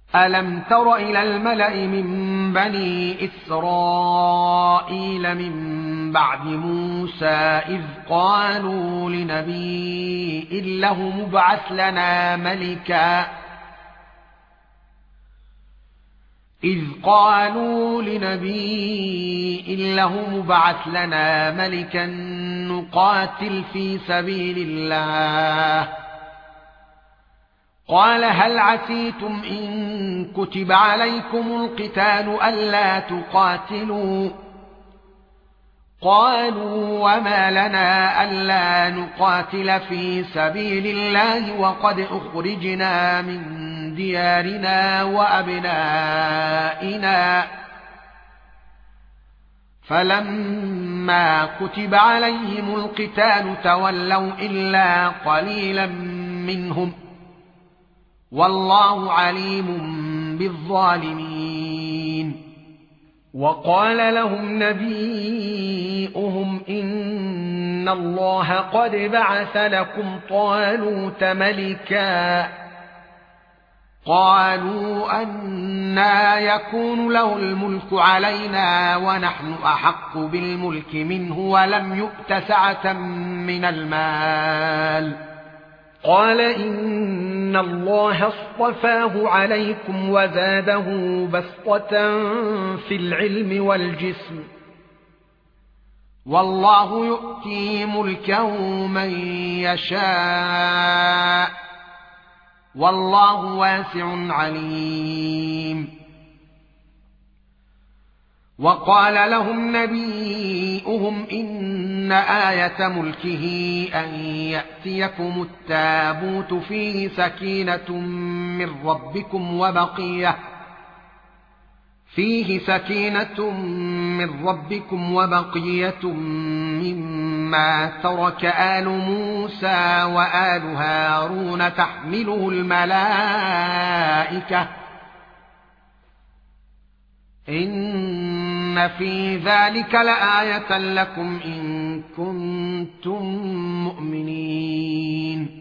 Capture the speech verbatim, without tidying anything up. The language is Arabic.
ألم تر إلى الملأ من بني إسرائيل من بعد موسى إذ قالوا لنبي له مبعث لنا ملكا إذ قالوا لنبي له مبعث لنا ملكا نقاتل في سبيل الله قال هل عسيتم إن كتب عليكم القتال ألا تقاتلوا قالوا وما لنا ألا نقاتل في سبيل الله وقد أخرجنا من ديارنا وأبنائنا فلما كتب عليهم القتال تولوا إلا قليلا منهم والله عليم بالظالمين. وقال لهم نبيؤهم إن الله قد بعث لكم طالوت ملكا قالوا أنى يكون له الملك علينا ونحن أحق بالملك منه ولم يؤت سعة من المال قال إن الله اصطفاه عليكم وزاده بسطة في العلم والجسم والله يؤتي ملكه من يشاء والله واسع عليم. وقال لهم نبيؤهم إن آية ملكه أن يأتيكم التابوت فيه سكينة من ربكم وبقية فيه سكينة من ربكم وبقية مما ترك آل موسى وآل هارون تحمله الملائكة إن في ذلك لآية لكم إن كنتم مؤمنين.